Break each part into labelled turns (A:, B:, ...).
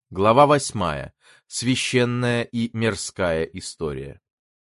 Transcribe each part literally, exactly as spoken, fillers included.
A: Глава восьмая. Священная и мирская история.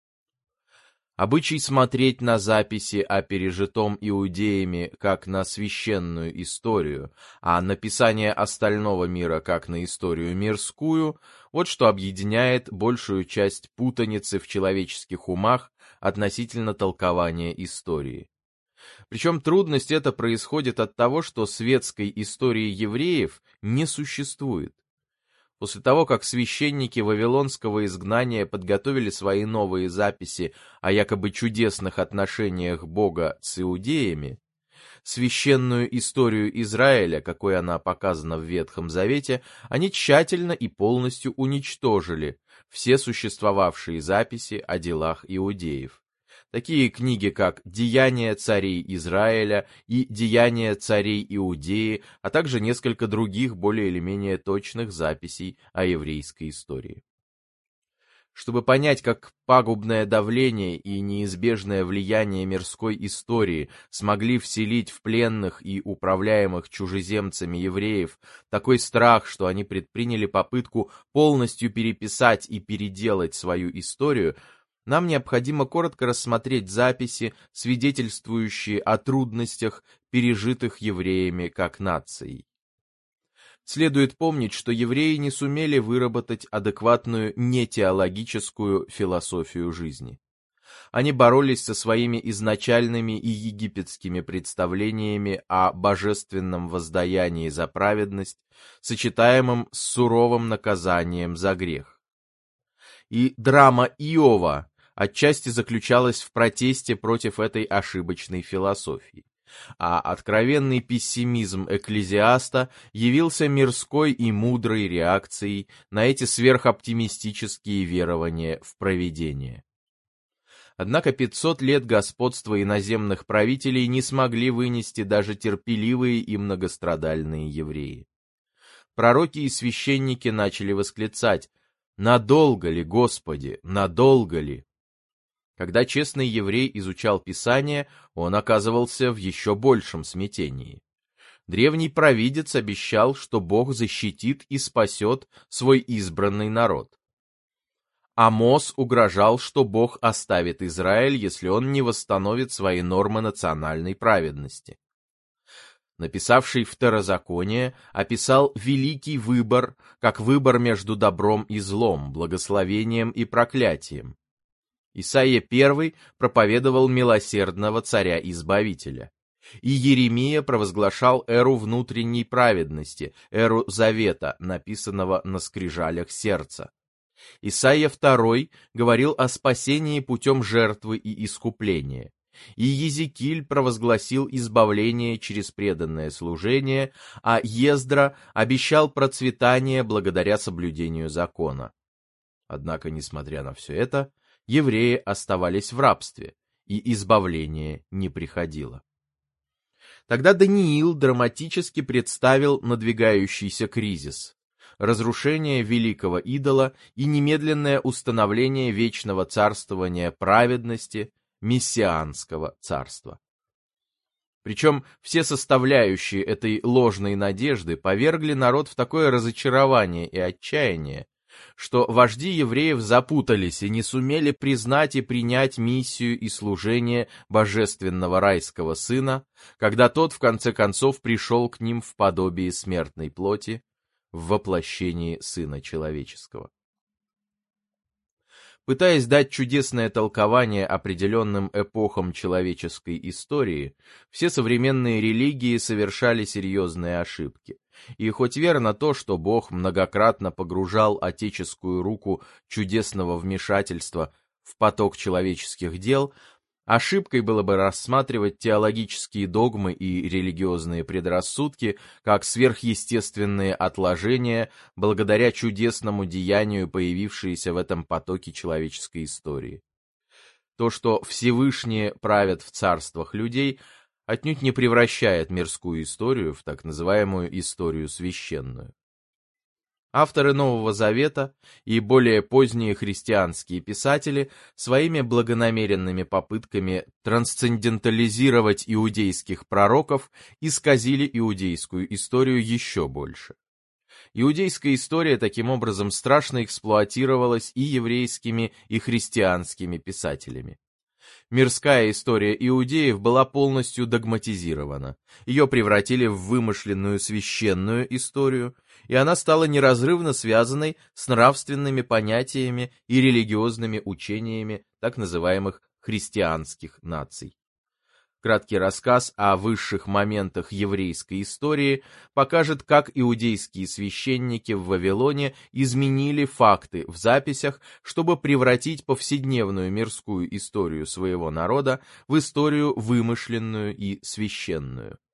A: Обычай смотреть на записи о пережитом иудеями как на священную историю, а написание остального мира как на историю мирскую, вот что объединяет большую часть путаницы в человеческих умах относительно толкования истории. Причем трудность эта происходит от того, что светской истории евреев не существует. После того, как священники вавилонского изгнания подготовили свои новые записи о якобы чудесных отношениях Бога с иудеями, священную историю Израиля, какой она показана в Ветхом Завете, они тщательно и полностью уничтожили все существовавшие записи о делах иудеев. Такие книги, как «Деяния царей Израиля» и «Деяния царей Иудеи», а также несколько других более или менее точных записей о еврейской истории. Чтобы понять, как пагубное давление и неизбежное влияние мирской истории смогли вселить в пленных и управляемых чужеземцами евреев такой страх, что они предприняли попытку полностью переписать и переделать свою историю, нам необходимо коротко рассмотреть записи, свидетельствующие о трудностях, пережитых евреями как нацией. Следует помнить, что евреи не сумели выработать адекватную нетеологическую философию жизни. Они боролись со своими изначальными и египетскими представлениями о божественном воздаянии за праведность, сочетаемом с суровым наказанием за грех. И драма Иова отчасти заключалась в протесте против этой ошибочной философии, а откровенный пессимизм экклезиаста явился мирской и мудрой реакцией на эти сверхоптимистические верования в провидение. Однако пятьсот лет господства иноземных правителей не смогли вынести даже терпеливые и многострадальные евреи. Пророки и священники начали восклицать: «Надолго ли, Господи, надолго ли?» Когда честный еврей изучал Писание, он оказывался в еще большем смятении. Древний провидец обещал, что Бог защитит и спасет свой избранный народ. Амос угрожал, что Бог оставит Израиль, если он не восстановит свои нормы национальной праведности. Написавший Второзаконие описал великий выбор, как выбор между добром и злом, благословением и проклятием. Исайя Первый проповедовал милосердного царя-избавителя. И Еремия провозглашал эру внутренней праведности, эру завета, написанного на скрижалях сердца. Исайя Второй говорил о спасении путем жертвы и искупления. И Езекииль провозгласил избавление через преданное служение, а Ездра обещал процветание благодаря соблюдению закона. Однако, несмотря на все это, евреи оставались в рабстве, и избавление не приходило. Тогда Даниил драматически представил надвигающийся кризис, разрушение великого идола и немедленное установление вечного царствования праведности, мессианского царства. Причем все составляющие этой ложной надежды повергли народ в такое разочарование и отчаяние, что вожди евреев запутались и не сумели признать и принять миссию и служение божественного райского сына, когда тот в конце концов пришел к ним в подобии смертной плоти, в воплощении Сына Человеческого. Пытаясь дать чудесное толкование определенным эпохам человеческой истории, все современные религии совершали серьезные ошибки. И хоть верно то, что Бог многократно погружал отеческую руку чудесного вмешательства в поток человеческих дел, ошибкой было бы рассматривать теологические догмы и религиозные предрассудки как сверхъестественные отложения благодаря чудесному деянию, появившиеся в этом потоке человеческой истории. То, что Всевышние правят в царствах людей, отнюдь не превращает мирскую историю в так называемую историю священную. Авторы Нового Завета и более поздние христианские писатели своими благонамеренными попытками трансцендентализировать иудейских пророков исказили иудейскую историю еще больше. Иудейская история таким образом страшно эксплуатировалась и еврейскими, и христианскими писателями. Мирская история иудеев была полностью догматизирована. Ее превратили в вымышленную священную историю, и она стала неразрывно связанной с нравственными понятиями и религиозными учениями так называемых христианских наций. Краткий рассказ о высших моментах еврейской истории покажет, как иудейские священники в Вавилоне изменили факты в записях, чтобы превратить повседневную мирскую историю своего народа в историю вымышленную и священную.